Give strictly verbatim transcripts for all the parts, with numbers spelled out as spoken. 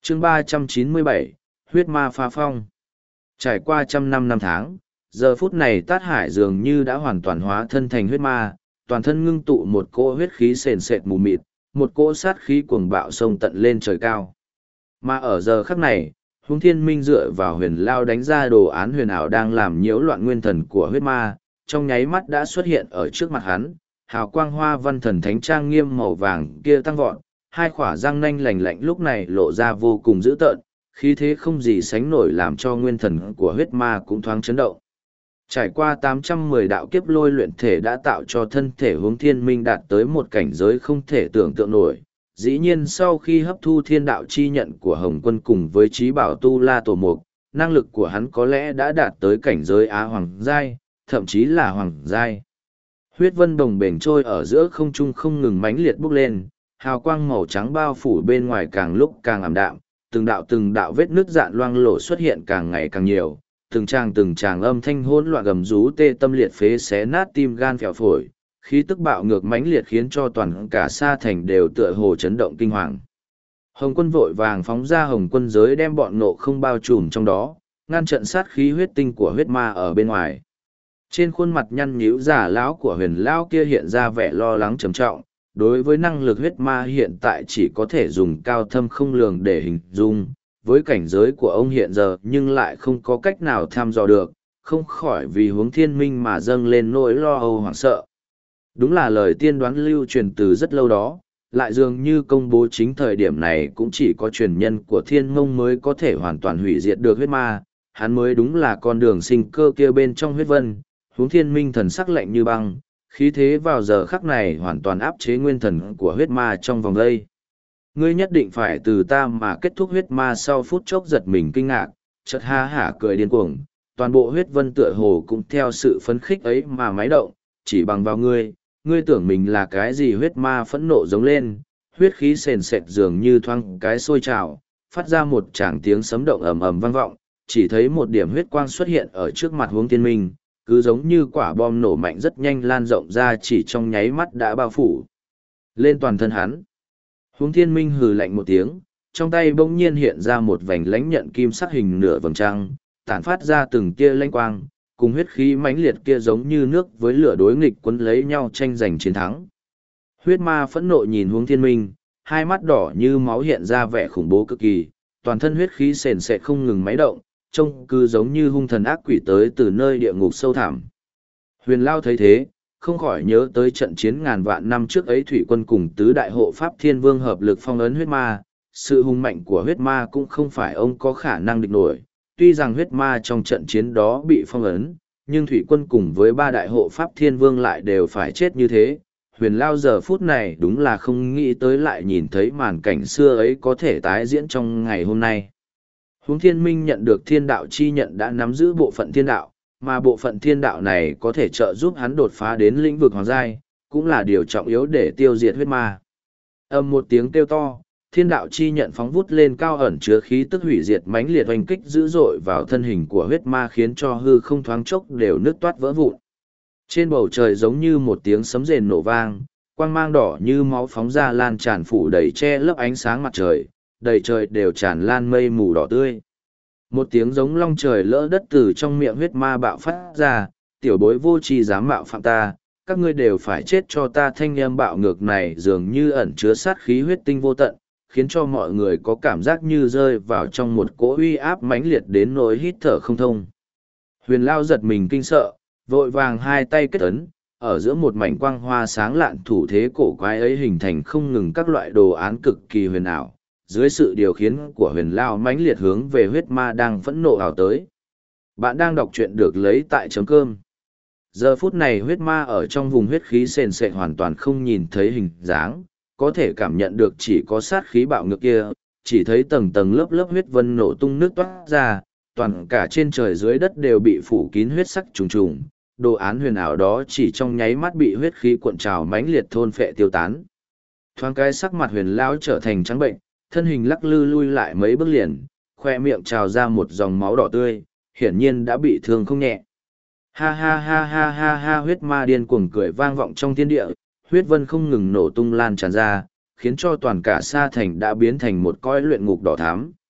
chương ba trăm chín mươi bảy, huyết ma pha phong. Trải qua trăm năm năm tháng, giờ phút này Tát Hải dường như đã hoàn toàn hóa thân thành huyết ma, toàn thân ngưng tụ một cỗ huyết khí sền sệt mù mịt, một cỗ sát khí cuồng bạo sông tận lên trời cao. Mà ở giờ khắc này, Huống Thiên Minh dựa vào huyền lao đánh ra đồ án huyền ảo đang làm nhiễu loạn nguyên thần của huyết ma, trong nháy mắt đã xuất hiện ở trước mặt hắn, hào quang hoa văn thần thánh trang nghiêm màu vàng kia tăng vọt, hai khỏa răng nanh lành lạnh lúc này lộ ra vô cùng dữ tợn, khí thế không gì sánh nổi làm cho nguyên thần của huyết ma cũng thoáng chấn động. Trải qua tám trăm mười đạo kiếp lôi luyện thể đã tạo cho thân thể Huống Thiên Minh đạt tới một cảnh giới không thể tưởng tượng nổi. Dĩ nhiên sau khi hấp thu thiên đạo chi nhận của Hồng Quân cùng với trí bảo Tu La Tổ Mục, năng lực của hắn có lẽ đã đạt tới cảnh giới Á Hoàng Giai, thậm chí là Hoàng Giai. Huyết vân đồng bền trôi ở giữa không trung không ngừng mãnh liệt bốc lên, hào quang màu trắng bao phủ bên ngoài càng lúc càng ảm đạm, từng đạo từng đạo vết nước dạn loang lổ xuất hiện càng ngày càng nhiều, từng tràng từng tràng âm thanh hỗn loạn gầm rú tê tâm liệt phế xé nát tim gan phèo phổi, khí tức bạo ngược mãnh liệt khiến cho toàn cả sa thành đều tựa hồ chấn động kinh hoàng. Hồng Quân vội vàng phóng ra Hồng Quân giới đem bọn nộ không bao trùm trong đó, ngăn trận sát khí huyết tinh của huyết ma ở bên ngoài. Trên khuôn mặt nhăn nhíu giả lão của huyền lão kia hiện ra vẻ lo lắng trầm trọng, đối với năng lực huyết ma hiện tại chỉ có thể dùng cao thâm không lường để hình dung, với cảnh giới của ông hiện giờ nhưng lại không có cách nào tham dò được, không khỏi vì Huống Thiên Minh mà dâng lên nỗi lo âu hoảng sợ. Đúng là lời tiên đoán lưu truyền từ rất lâu đó, lại dường như công bố chính thời điểm này cũng chỉ có truyền nhân của Thiên Mông mới có thể hoàn toàn hủy diệt được huyết ma, hắn mới đúng là con đường sinh cơ kia bên trong huyết vân. Huống Thiên Minh thần sắc lạnh như băng, khí thế vào giờ khắc này hoàn toàn áp chế nguyên thần của huyết ma trong vòng đây. Ngươi nhất định phải từ ta mà kết thúc huyết ma. Sau phút chốc giật mình kinh ngạc, chợt ha hả cười điên cuồng, toàn bộ huyết vân tựa hồ cũng theo sự phấn khích ấy mà máy động, chỉ bằng vào ngươi, ngươi tưởng mình là cái gì? Huyết ma phẫn nộ giống lên, huyết khí sền sệt dường như thoáng cái sôi trào, phát ra một tràng tiếng sấm động ầm ầm vang vọng, chỉ thấy một điểm huyết quang xuất hiện ở trước mặt Huống Thiên Minh, cứ giống như quả bom nổ mạnh rất nhanh lan rộng ra, chỉ trong nháy mắt đã bao phủ lên toàn thân hắn. Huống Thiên Minh hừ lạnh một tiếng, trong tay bỗng nhiên hiện ra một vành lãnh nhận kim sắc hình nửa vầng trăng, tản phát ra từng tia lanh quang, cùng huyết khí mãnh liệt kia giống như nước với lửa đối nghịch quấn lấy nhau tranh giành chiến thắng. Huyết ma phẫn nộ nhìn Huống Thiên Minh, hai mắt đỏ như máu hiện ra vẻ khủng bố cực kỳ, toàn thân huyết khí sền sệt không ngừng máy động, trông cứ giống như hung thần ác quỷ tới từ nơi địa ngục sâu thẳm. Huyền Lao thấy thế, không khỏi nhớ tới trận chiến ngàn vạn năm trước ấy thủy quân cùng tứ đại hộ pháp thiên vương hợp lực phong ấn huyết ma, sự hung mạnh của huyết ma cũng không phải ông có khả năng địch nổi. Tuy rằng huyết ma trong trận chiến đó bị phong ấn, nhưng thủy quân cùng với ba đại hộ pháp thiên vương lại đều phải chết như thế. Huyền Lao giờ phút này đúng là không nghĩ tới lại nhìn thấy màn cảnh xưa ấy có thể tái diễn trong ngày hôm nay. Huống Thiên Minh nhận được thiên đạo chi nhận đã nắm giữ bộ phận thiên đạo, mà bộ phận thiên đạo này có thể trợ giúp hắn đột phá đến lĩnh vực hoàng giai, cũng là điều trọng yếu để tiêu diệt huyết ma. Âm một tiếng kêu to, thiên đạo chi nhận phóng vút lên cao ẩn chứa khí tức hủy diệt mãnh liệt oanh kích dữ dội vào thân hình của huyết ma, khiến cho hư không thoáng chốc đều nứt toát vỡ vụn. Trên bầu trời giống như một tiếng sấm rền nổ vang, quang mang đỏ như máu phóng ra lan tràn phủ đầy che lấp ánh sáng mặt trời, đầy trời đều tràn lan mây mù đỏ tươi. Một tiếng giống long trời lỡ đất từ trong miệng huyết ma bạo phát ra, tiểu bối vô tri dám mạo phạm ta, các ngươi đều phải chết cho ta. Thanh âm bạo ngược này dường như ẩn chứa sát khí huyết tinh vô tận, khiến cho mọi người có cảm giác như rơi vào trong một cỗ uy áp mãnh liệt đến nỗi hít thở không thông. Huyền Lao giật mình kinh sợ, vội vàng hai tay kết ấn, ở giữa một mảnh quang hoa sáng lạn thủ thế cổ quái ấy hình thành không ngừng các loại đồ án cực kỳ huyền ảo. Dưới sự điều khiển của Huyền Lao mãnh liệt hướng về huyết ma đang phẫn nộ ảo tới. Bạn đang đọc truyện được lấy tại chấm cơm. Giờ phút này huyết ma ở trong vùng huyết khí sền sệt hoàn toàn không nhìn thấy hình dáng, có thể cảm nhận được chỉ có sát khí bạo ngược kia, chỉ thấy tầng tầng lớp lớp huyết vân nổ tung nước toát ra, toàn cả trên trời dưới đất đều bị phủ kín huyết sắc trùng trùng, đồ án huyền ảo đó chỉ trong nháy mắt bị huyết khí cuộn trào mãnh liệt thôn phệ tiêu tán. Thoáng cái sắc mặt Huyền Lao trở thành trắng bệnh, thân hình lắc lư lui lại mấy bước liền, khoe miệng trào ra một dòng máu đỏ tươi, hiển nhiên đã bị thương không nhẹ. Ha ha ha ha ha ha, huyết ma điên cuồng cười vang vọng trong thiên địa, huyết vân không ngừng nổ tung lan tràn ra, khiến cho toàn cả sa thành đã biến thành một cõi luyện ngục đỏ thắm,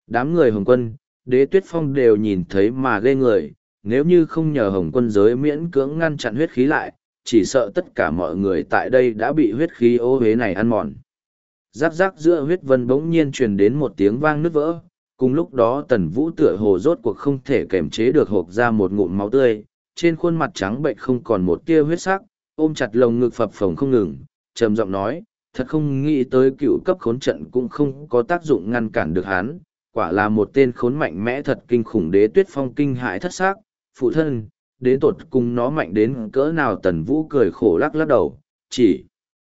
Đám người Hồng Quân, Đế Tuyết Phong đều nhìn thấy mà ghê người, nếu như không nhờ Hồng Quân giới miễn cưỡng ngăn chặn huyết khí lại, chỉ sợ tất cả mọi người tại đây đã bị huyết khí ô uế này ăn mòn. Rắc rắc giữa huyết vân bỗng nhiên truyền đến một tiếng vang nứt vỡ, cùng lúc đó Tần Vũ tựa hồ rốt cuộc không thể kềm chế được hộc ra một ngụm máu tươi, trên khuôn mặt trắng bệnh không còn một tia huyết sắc, ôm chặt lồng ngực phập phồng không ngừng, trầm giọng nói, thật không nghĩ tới cựu cấp khốn trận cũng không có tác dụng ngăn cản được hắn, quả là một tên khốn mạnh mẽ thật kinh khủng. Đế Tuyết Phong kinh hãi thất xác, phụ thân, đến tột cùng nó mạnh đến cỡ nào. Tần Vũ cười khổ lắc lắc đầu, chỉ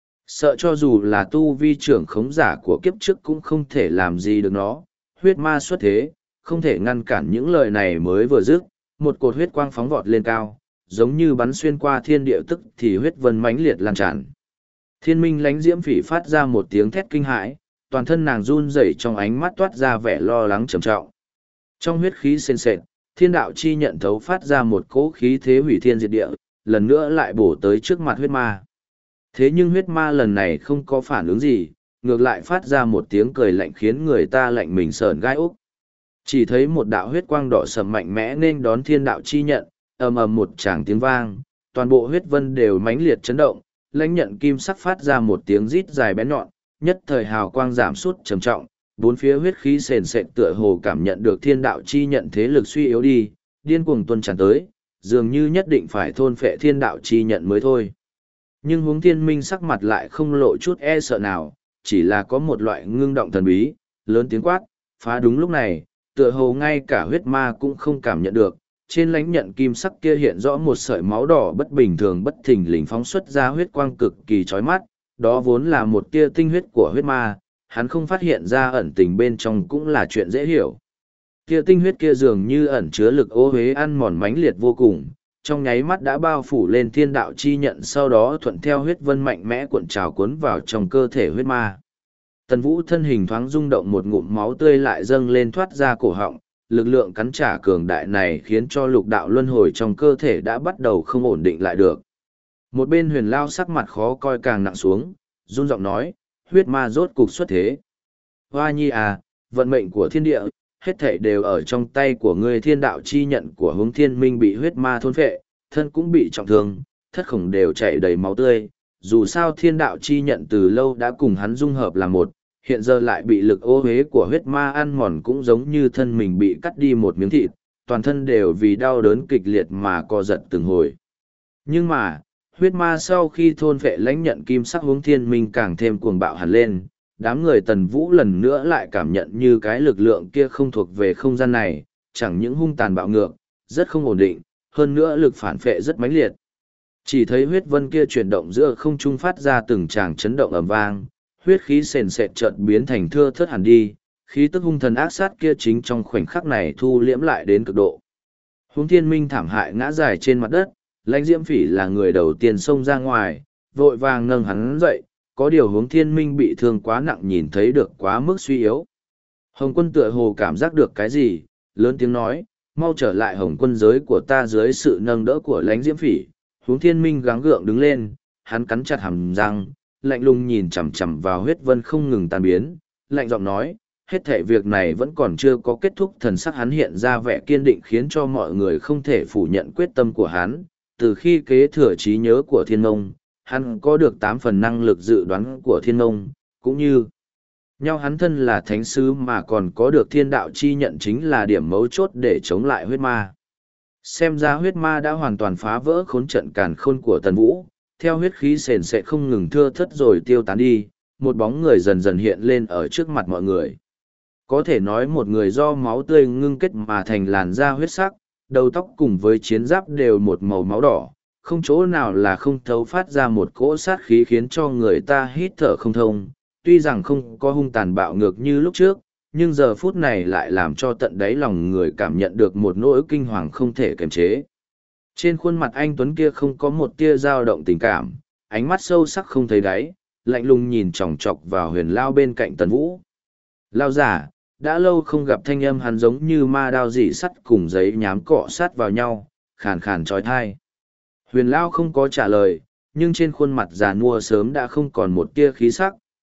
sợ cho dù là tu vi trưởng khống giả của kiếp trước cũng không thể làm gì được nó, huyết ma xuất thế, không thể ngăn cản. Những lời này mới vừa dứt, một cột huyết quang phóng vọt lên cao, giống như bắn xuyên qua thiên địa, tức thì huyết vân mãnh liệt lan tràn. Thiên minh lánh diễm phỉ phát ra một tiếng thét kinh hãi, toàn thân nàng run rẩy, trong ánh mắt toát ra vẻ lo lắng trầm trọng. Trong huyết khí sền sệt, thiên đạo chi nhận thấu phát ra một cỗ khí thế hủy thiên diệt địa, lần nữa lại bổ tới trước mặt huyết ma. Thế nhưng huyết ma lần này không có phản ứng gì, ngược lại phát ra một tiếng cười lạnh khiến người ta lạnh mình sởn gai ốc. Chỉ thấy một đạo huyết quang đỏ sầm mạnh mẽ nên đón thiên đạo chi nhận, ầm ầm một tràng tiếng vang, toàn bộ huyết vân đều mãnh liệt chấn động, lãnh nhận kim sắc phát ra một tiếng rít dài bén nhọn, nhất thời hào quang giảm sút trầm trọng, bốn phía huyết khí sền sệt tựa hồ cảm nhận được thiên đạo chi nhận thế lực suy yếu đi, điên cuồng tuôn tràn tới, dường như nhất định phải thôn phệ thiên đạo chi nhận mới thôi. Nhưng Huống Thiên Minh sắc mặt lại không lộ chút e sợ nào, chỉ là có một loại ngưng động thần bí, lớn tiếng quát, phá. Đúng lúc này, tựa hồ ngay cả huyết ma cũng không cảm nhận được, trên lãnh nhận kim sắc kia hiện rõ một sợi máu đỏ bất bình thường bất thình lình phóng xuất ra huyết quang cực kỳ chói mắt, đó vốn là một tia tinh huyết của huyết ma, hắn không phát hiện ra ẩn tình bên trong cũng là chuyện dễ hiểu. Tia tinh huyết kia dường như ẩn chứa lực ô uế ăn mòn mãnh liệt vô cùng, trong nháy mắt đã bao phủ lên thiên đạo chi nhận, sau đó thuận theo huyết vân mạnh mẽ cuộn trào cuốn vào trong cơ thể huyết ma. Tần Vũ thân hình thoáng rung động, một ngụm máu tươi lại dâng lên thoát ra cổ họng, lực lượng cắn trả cường đại này khiến cho lục đạo luân hồi trong cơ thể đã bắt đầu không ổn định lại được. Một bên Huyền Lao sắc mặt khó coi càng nặng xuống, run giọng nói, huyết ma rốt cục xuất thế. Hoa nhi à, vận mệnh của thiên địa, hết thảy đều ở trong tay của ngươi. Thiên đạo chi nhận của Hướng Thiên Minh bị huyết ma thôn phệ, thân cũng bị trọng thương, thất khổng đều chảy đầy máu tươi. Dù sao thiên đạo chi nhận từ lâu đã cùng hắn dung hợp là một, hiện giờ lại bị lực ô uế của huyết ma ăn mòn, cũng giống như thân mình bị cắt đi một miếng thịt, toàn thân đều vì đau đớn kịch liệt mà co giật từng hồi. Nhưng mà, huyết ma sau khi thôn phệ lãnh nhận kim sắc Hướng Thiên Minh càng thêm cuồng bạo hẳn lên, đám người Tần Vũ lần nữa lại cảm nhận như cái lực lượng kia không thuộc về không gian này, chẳng những hung tàn bạo ngược, rất không ổn định, hơn nữa lực phản phệ rất mãnh liệt. Chỉ thấy huyết vân kia chuyển động giữa không trung phát ra từng tràng chấn động ầm vang, huyết khí sền sệt chợt biến thành thưa thớt hẳn đi, khí tức hung thần ác sát kia chính trong khoảnh khắc này thu liễm lại đến cực độ. Hướng Thiên Minh thảm hại ngã dài trên mặt đất, Lãnh Diễm Phỉ là người đầu tiên xông ra ngoài, vội vàng nâng hắn dậy, có điều Hướng Thiên Minh bị thương quá nặng, nhìn thấy được quá mức suy yếu. Hồng Quân tựa hồ cảm giác được cái gì, lớn tiếng nói, mau trở lại Hồng Quân giới của ta. Dưới sự nâng đỡ của Lãnh Diễm Phỉ, Hướng Thiên Minh gắng gượng đứng lên, hắn cắn chặt hàm răng, lạnh lùng nhìn chằm chằm vào huyết vân không ngừng tan biến, lạnh giọng nói, hết thảy việc này vẫn còn chưa có kết thúc. Thần sắc hắn hiện ra vẻ kiên định khiến cho mọi người không thể phủ nhận quyết tâm của hắn. Từ khi kế thừa trí nhớ của Thiên Ngông, hắn có được tám phần năng lực dự đoán của Thiên Ngông, cũng như nhau hắn thân là thánh sứ mà còn có được thiên đạo chi nhận, chính là điểm mấu chốt để chống lại huyết ma. Xem ra huyết ma đã hoàn toàn phá vỡ khốn trận càn khôn của Tần Vũ, theo huyết khí sền sệt không ngừng thưa thớt rồi tiêu tán đi, một bóng người dần dần hiện lên ở trước mặt mọi người. Có thể nói một người do máu tươi ngưng kết mà thành làn da huyết sắc, đầu tóc cùng với chiến giáp đều một màu máu đỏ, không chỗ nào là không thấu, phát ra một cỗ sát khí khiến cho người ta hít thở không thông. Tuy rằng không có hung tàn bạo ngược như lúc trước, nhưng giờ phút này lại làm cho tận đáy lòng người cảm nhận được một nỗi kinh hoàng không thể kiềm chế. Trên khuôn mặt anh Tuấn kia không có một tia dao động tình cảm, ánh mắt sâu sắc không thấy đáy, lạnh lùng nhìn chòng chọc vào Huyền Lao bên cạnh Tần Vũ. Lao giả, đã lâu không gặp. Thanh âm hắn giống như ma đao dị sắt cùng giấy nhám cọ sát vào nhau, khàn khàn trói thai. Huyền Lao không có trả lời, nhưng trên khuôn mặt già nua sớm đã không còn một tia khí sắc,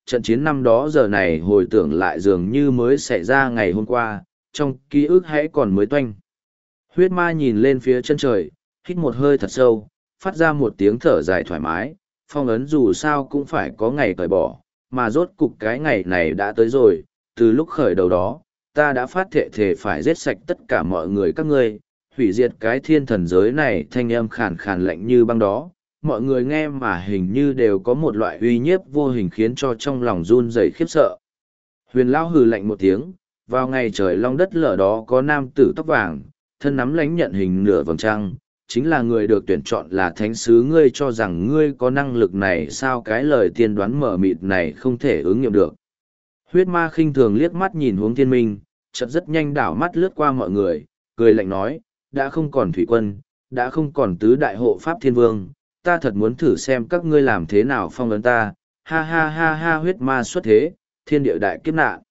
trận chiến năm đó giờ này hồi tưởng lại dường như mới xảy ra ngày hôm qua, trong ký ức hãy còn mới toanh. Huyết ma nhìn lên phía chân trời, hít một hơi thật sâu, phát ra một tiếng thở dài thoải mái, phong ấn dù sao cũng phải có ngày cởi bỏ, mà rốt cục cái ngày này đã tới rồi, từ lúc khởi đầu đó, ta đã phát thệ thề phải giết sạch tất cả mọi người các ngươi, hủy diệt cái thiên thần giới này. Thanh âm khàn khàn lạnh như băng đó, mọi người nghe mà hình như đều có một loại uy nhiếp vô hình khiến cho trong lòng run rẩy khiếp sợ. Huyền Lão hừ lạnh một tiếng, vào ngày trời long đất lở đó có nam tử tóc vàng, thân nắm lãnh nhận hình nửa vầng trăng, chính là người được tuyển chọn là thánh sứ. Ngươi cho rằng ngươi có năng lực này sao? Cái lời tiên đoán mở mịt này không thể ứng nghiệm được. Huyết ma khinh thường liếc mắt nhìn Hướng Thiên Minh, chợt rất nhanh đảo mắt lướt qua mọi người, cười lạnh nói, đã không còn thủy quân, đã không còn tứ đại hộ pháp thiên vương, ta thật muốn thử xem các ngươi làm thế nào phong ấn ta. Ha ha ha ha, huyết ma xuất thế, thiên địa đại kiếp nạn.